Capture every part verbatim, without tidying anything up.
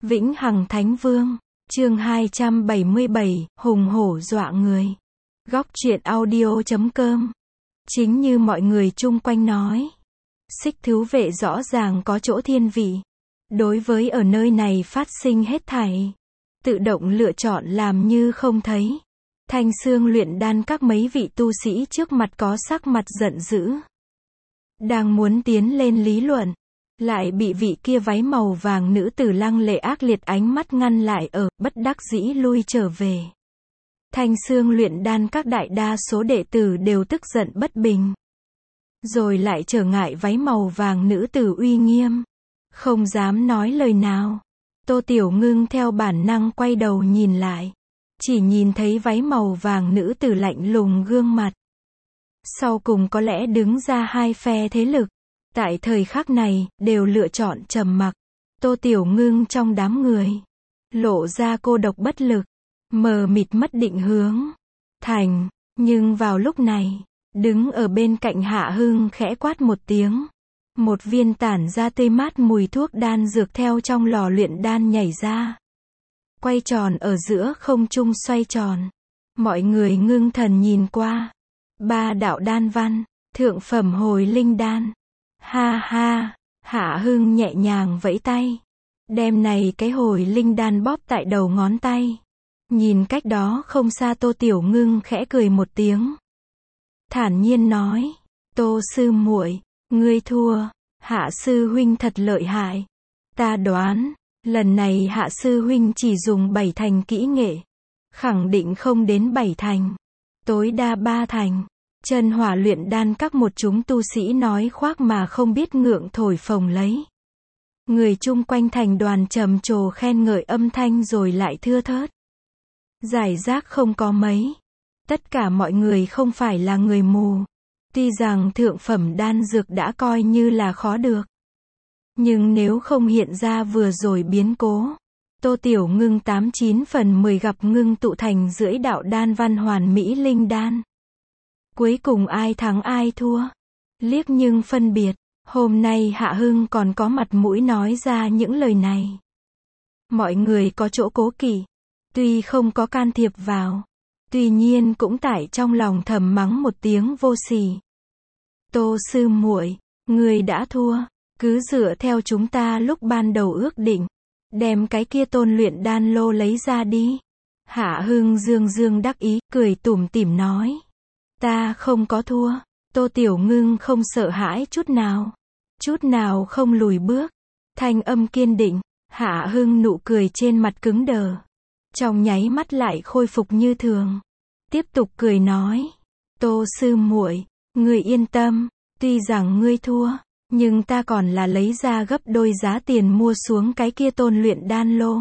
Vĩnh Hằng Thánh Vương, chương hai trăm bảy mươi bảy, hùng hổ dọa người. Góc truyện audio chấm com. Chính như mọi người chung quanh nói, Xích Thú Vệ rõ ràng có chỗ thiên vị. Đối với ở nơi này phát sinh hết thảy, tự động lựa chọn làm như không thấy. Thanh Xương luyện đan các mấy vị tu sĩ trước mặt có sắc mặt giận dữ. Đang muốn tiến lên lý luận, lại bị vị kia váy màu vàng nữ tử lăng lệ ác liệt ánh mắt ngăn lại ở, bất đắc dĩ lui trở về. Thanh Xương luyện đan các đại đa số đệ tử đều tức giận bất bình. Rồi lại trở ngại váy màu vàng nữ tử uy nghiêm. Không dám nói lời nào. Tô Tiểu Ngưng theo bản năng quay đầu nhìn lại. Chỉ nhìn thấy váy màu vàng nữ tử lạnh lùng gương mặt. Sau cùng có lẽ đứng ra hai phe thế lực. Tại thời khắc này, đều lựa chọn trầm mặc. Tô Tiểu Ngưng trong đám người. Lộ ra cô độc bất lực. Mờ mịt mất định hướng. Thành. Nhưng vào lúc này, đứng ở bên cạnh Hạ Hưng khẽ quát một tiếng. Một viên tản ra tươi mát mùi thuốc đan dược theo trong lò luyện đan nhảy ra. Quay tròn ở giữa không trung xoay tròn. Mọi người ngưng thần nhìn qua. Ba đạo đan văn, thượng phẩm hồi linh đan. Ha ha, Hạ Hưng nhẹ nhàng vẫy tay. Đem này cái hồi linh đan bóp tại đầu ngón tay. Nhìn cách đó không xa Tô Tiểu Ngưng khẽ cười một tiếng. Thản nhiên nói, Tô sư muội, ngươi thua, Hạ sư huynh thật lợi hại. Ta đoán, lần này Hạ sư huynh chỉ dùng bảy thành kỹ nghệ. Khẳng định không đến bảy thành. Tối đa ba thành. Chân hỏa luyện đan các một chúng tu sĩ nói khoác mà không biết ngượng thổi phồng lấy. Người chung quanh thành đoàn trầm trồ khen ngợi âm thanh rồi lại thưa thớt. Giải rác không có mấy. Tất cả mọi người không phải là người mù. Tuy rằng thượng phẩm đan dược đã coi như là khó được. Nhưng nếu không hiện ra vừa rồi biến cố, Tô Tiểu Ngưng tám chín phần mười gặp ngưng tụ thành rưỡi đạo đan văn hoàn mỹ linh đan. Cuối cùng ai thắng ai thua? Liếc nhưng phân biệt, hôm nay Hạ Hưng còn có mặt mũi nói ra những lời này. Mọi người có chỗ cố kỵ, tuy không có can thiệp vào, tuy nhiên cũng tại trong lòng thầm mắng một tiếng vô sỉ. Tô sư muội, người đã thua, cứ dựa theo chúng ta lúc ban đầu ước định, đem cái kia tôn luyện đan lô lấy ra đi. Hạ Hưng dương dương đắc ý, cười tủm tỉm nói. Ta không có thua. Tô Tiểu Ngưng không sợ hãi chút nào. Chút nào không lùi bước. Thanh âm kiên định. Hạ Hưng nụ cười trên mặt cứng đờ. Trong nháy mắt lại khôi phục như thường. Tiếp tục cười nói. Tô sư muội, ngươi yên tâm. Tuy rằng ngươi thua, nhưng ta còn là lấy ra gấp đôi giá tiền mua xuống cái kia tôn luyện đan lô.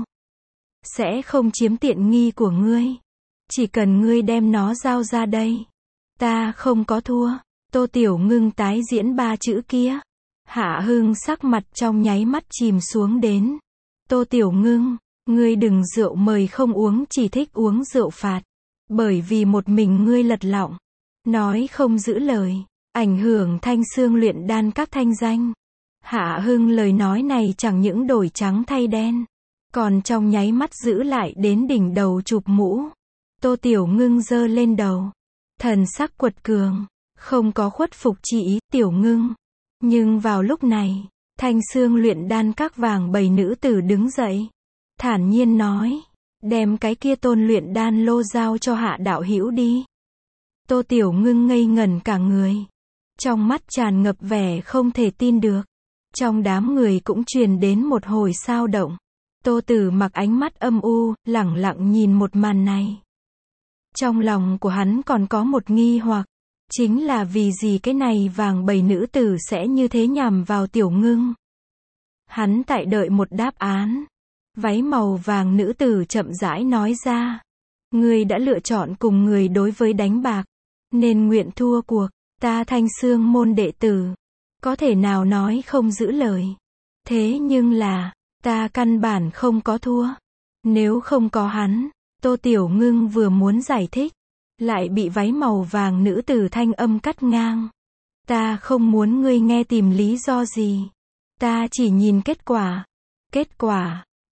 Sẽ không chiếm tiện nghi của ngươi. Chỉ cần ngươi đem nó giao ra đây. Ta không có thua. Tô Tiểu Ngưng tái diễn ba chữ kia. Hạ Hưng sắc mặt trong nháy mắt chìm xuống đến. Tô Tiểu Ngưng, ngươi đừng rượu mời không uống, chỉ thích uống rượu phạt. Bởi vì một mình ngươi lật lọng, nói không giữ lời, ảnh hưởng Thanh Xương luyện đan các thanh danh. Hạ Hưng lời nói này chẳng những đổi trắng thay đen, còn trong nháy mắt giữ lại đến đỉnh đầu chụp mũ. Tô Tiểu Ngưng giơ lên đầu. Thần sắc quật cường, không có khuất phục chỉ ý, Tiểu Ngưng. Nhưng vào lúc này, Thanh Xương luyện đan các vàng bầy nữ tử đứng dậy. Thản nhiên nói, đem cái kia tôn luyện đan lô giao cho Hạ đạo hữu đi. Tô Tiểu Ngưng ngây ngẩn cả người. Trong mắt tràn ngập vẻ không thể tin được. Trong đám người cũng truyền đến một hồi sao động. Tô Tử Mặc ánh mắt âm u, lẳng lặng nhìn một màn này. Trong lòng của hắn còn có một nghi hoặc, chính là vì gì cái này vàng bầy nữ tử sẽ như thế nhằm vào Tiểu Ngưng. Hắn tại đợi một đáp án. Váy màu vàng nữ tử chậm rãi nói ra. Ngươi đã lựa chọn cùng người đối với đánh bạc, nên nguyện thua cuộc. Ta Thanh Xương môn đệ tử, có thể nào nói không giữ lời. Thế nhưng là, ta căn bản không có thua. Nếu không có hắn, Tô Tiểu Ngưng vừa muốn giải thích, lại bị váy màu vàng nữ tử thanh âm cắt ngang. Ta không muốn ngươi nghe tìm lý do gì. Ta chỉ nhìn kết quả. Kết quả,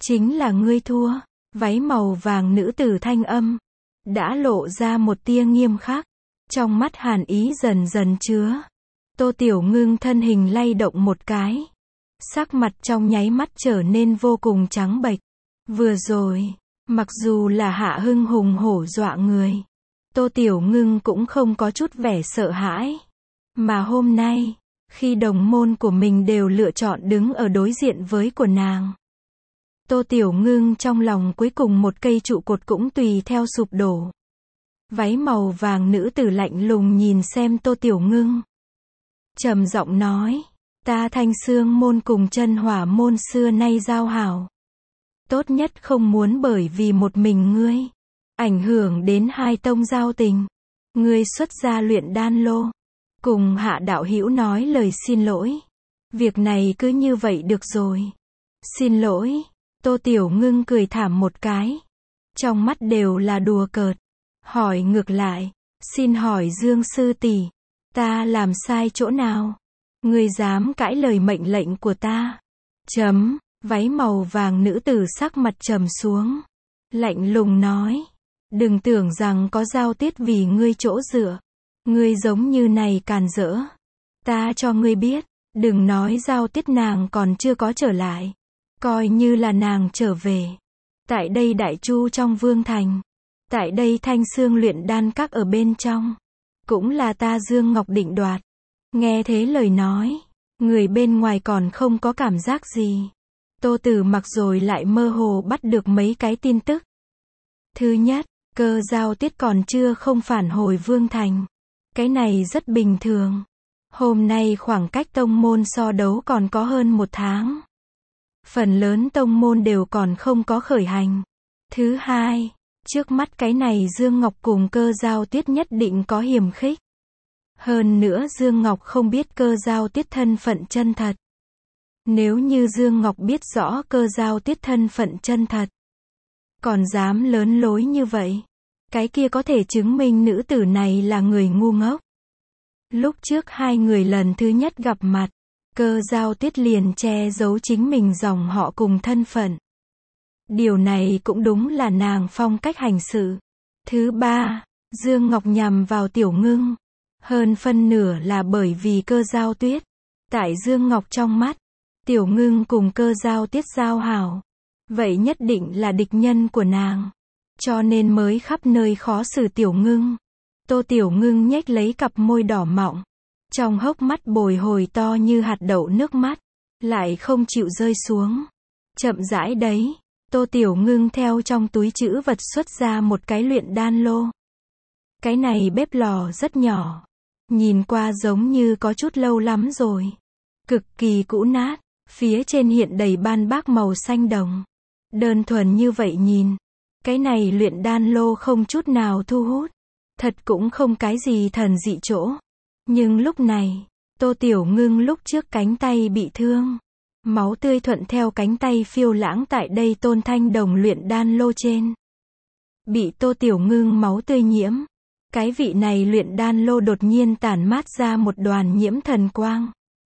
Chính là ngươi thua. Váy màu vàng nữ tử thanh âm, đã lộ ra một tia nghiêm khắc. Trong mắt hàn ý dần dần chứa. Tô Tiểu Ngưng thân hình lay động một cái. Sắc mặt trong nháy mắt trở nên vô cùng trắng bệch. Vừa rồi, mặc dù là Hạ Hưng hùng hổ dọa người, Tô Tiểu Ngưng cũng không có chút vẻ sợ hãi. Mà hôm nay, khi đồng môn của mình đều lựa chọn đứng ở đối diện với của nàng, Tô Tiểu Ngưng trong lòng cuối cùng một cây trụ cột cũng tùy theo sụp đổ. Váy màu vàng nữ tử lạnh lùng nhìn xem Tô Tiểu Ngưng, trầm giọng nói, ta Thanh Xương môn cùng Chân Hỏa môn xưa nay giao hảo. Tốt nhất không muốn bởi vì một mình ngươi, ảnh hưởng đến hai tông giao tình. Ngươi xuất ra luyện đan lô, cùng Hạ đạo hữu nói lời xin lỗi. Việc này cứ như vậy được rồi. Xin lỗi. Tô Tiểu Ngưng cười thảm một cái. Trong mắt đều là đùa cợt. Hỏi ngược lại, xin hỏi Dương sư tỷ, ta làm sai chỗ nào? Ngươi dám cãi lời mệnh lệnh của ta? Chấm, váy màu vàng nữ tử sắc mặt trầm xuống. Lạnh lùng nói, đừng tưởng rằng có Giao Tiết vì ngươi chỗ dựa. Ngươi giống như này càn rỡ. Ta cho ngươi biết, đừng nói Giao Tiết nàng còn chưa có trở lại. Coi như là nàng trở về. Tại đây Đại Chu trong Vương Thành. Tại đây Thanh Xương luyện đan các ở bên trong. Cũng là ta Dương Ngọc định đoạt. Nghe thế lời nói, người bên ngoài còn không có cảm giác gì. Tô Tử Mặc rồi lại mơ hồ bắt được mấy cái tin tức. Thứ nhất, Cơ Giao Tiết còn chưa không phản hồi Vương Thành. Cái này rất bình thường. Hôm nay khoảng cách tông môn so đấu còn có hơn một tháng. Phần lớn tông môn đều còn không có khởi hành. Thứ hai, trước mắt cái này Dương Ngọc cùng Cơ Giao Tiết nhất định có hiềm khích. Hơn nữa Dương Ngọc không biết Cơ Giao Tiết thân phận chân thật. Nếu như Dương Ngọc biết rõ Cơ Giao Tiết thân phận chân thật, còn dám lớn lối như vậy, cái kia có thể chứng minh nữ tử này là người ngu ngốc. Lúc trước hai người lần thứ nhất gặp mặt, Cơ Giao Tiết liền che giấu chính mình dòng họ cùng thân phận. Điều này cũng đúng là nàng phong cách hành sự. Thứ ba, Dương Ngọc nhằm vào Tiểu Ngưng. Hơn phân nửa là bởi vì Cơ Giao Tuyết. Tại Dương Ngọc trong mắt, Tiểu Ngưng cùng Cơ Giao Tiết giao hảo. Vậy nhất định là địch nhân của nàng. Cho nên mới khắp nơi khó xử Tiểu Ngưng. Tô Tiểu Ngưng nhếch lấy cặp môi đỏ mọng. Trong hốc mắt bồi hồi to như hạt đậu nước mắt. Lại không chịu rơi xuống. Chậm rãi đấy. Tô Tiểu Ngưng theo trong túi trữ vật xuất ra một cái luyện đan lô. Cái này bếp lò rất nhỏ. Nhìn qua giống như có chút lâu lắm rồi. Cực kỳ cũ nát. Phía trên hiện đầy ban bác màu xanh đồng. Đơn thuần như vậy nhìn. Cái này luyện đan lô không chút nào thu hút. Thật cũng không cái gì thần dị chỗ. Nhưng lúc này, Tô Tiểu Ngưng lúc trước cánh tay bị thương. Máu tươi thuận theo cánh tay phiêu lãng tại đây tôn thanh đồng luyện đan lô trên. Bị Tô Tiểu Ngưng máu tươi nhiễm. Cái vị này luyện đan lô đột nhiên tản mát ra một đoàn nhiễm thần quang.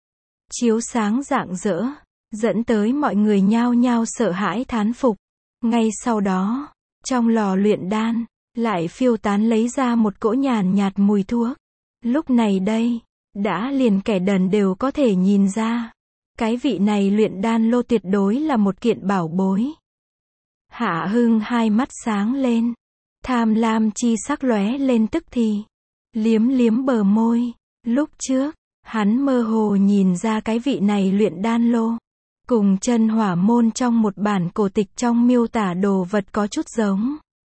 Chiếu sáng rạng rỡ, dẫn tới mọi người nhao nhao sợ hãi thán phục. Ngay sau đó, trong lò luyện đan, lại phiêu tán lấy ra một cỗ nhàn nhạt mùi thuốc. Lúc này đây, đã liền kẻ đần đều có thể nhìn ra. Cái vị này luyện đan lô tuyệt đối là một kiện bảo bối. Hạ Hưng hai mắt sáng lên. Tham lam chi sắc lóe lên tức thì. Liếm liếm bờ môi. Lúc trước, hắn mơ hồ nhìn ra cái vị này luyện đan lô. Cùng Chân Hỏa môn trong một bản cổ tịch trong miêu tả đồ vật có chút giống.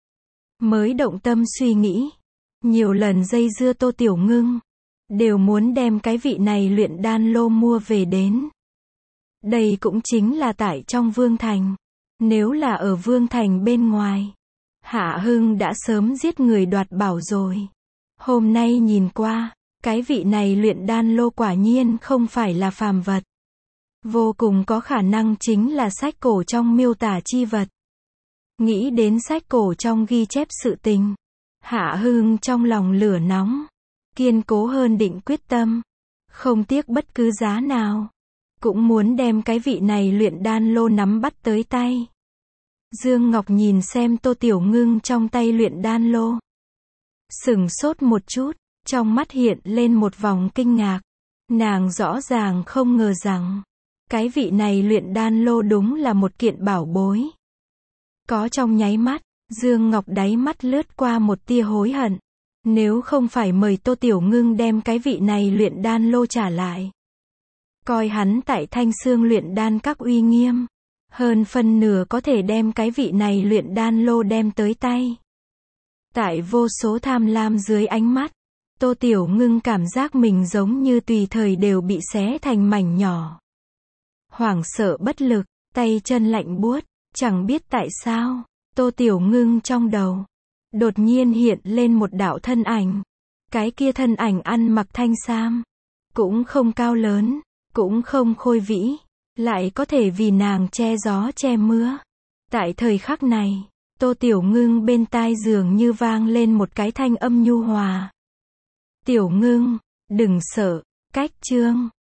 Mới động tâm suy nghĩ. Nhiều lần dây dưa Tô Tiểu Ngưng. Đều muốn đem cái vị này luyện đan lô mua về đến. Đây cũng chính là tại trong Vương Thành. Nếu là ở Vương Thành bên ngoài, Hạ Hưng đã sớm giết người đoạt bảo rồi. Hôm nay nhìn qua, cái vị này luyện đan lô quả nhiên không phải là phàm vật. Vô cùng có khả năng chính là sách cổ trong miêu tả chi vật. Nghĩ đến sách cổ trong ghi chép sự tình, Hạ Hưng trong lòng lửa nóng, kiên cố hơn định quyết tâm, không tiếc bất cứ giá nào, cũng muốn đem cái vị này luyện đan lô nắm bắt tới tay. Dương Ngọc nhìn xem Tô Tiểu Ngưng trong tay luyện đan lô. Sửng sốt một chút, trong mắt hiện lên một vòng kinh ngạc. Nàng rõ ràng không ngờ rằng, cái vị này luyện đan lô đúng là một kiện bảo bối. Có trong nháy mắt, Dương Ngọc đáy mắt lướt qua một tia hối hận. Nếu không phải mời Tô Tiểu Ngưng đem cái vị này luyện đan lô trả lại. Coi hắn tại Thanh Xương luyện đan các uy nghiêm. Hơn phân nửa có thể đem cái vị này luyện đan lô đem tới tay. Tại vô số tham lam dưới ánh mắt, Tô Tiểu Ngưng cảm giác mình giống như tùy thời đều bị xé thành mảnh nhỏ. Hoảng sợ bất lực, tay chân lạnh buốt, chẳng biết tại sao, Tô Tiểu Ngưng trong đầu đột nhiên hiện lên một đạo thân ảnh. Cái kia thân ảnh ăn mặc thanh sam, cũng không cao lớn, cũng không khôi vĩ, lại có thể vì nàng che gió che mưa. Tại thời khắc này, Tô Tiểu Ngưng bên tai dường như vang lên một cái thanh âm nhu hòa. Tiểu Ngưng, đừng sợ, cách chương.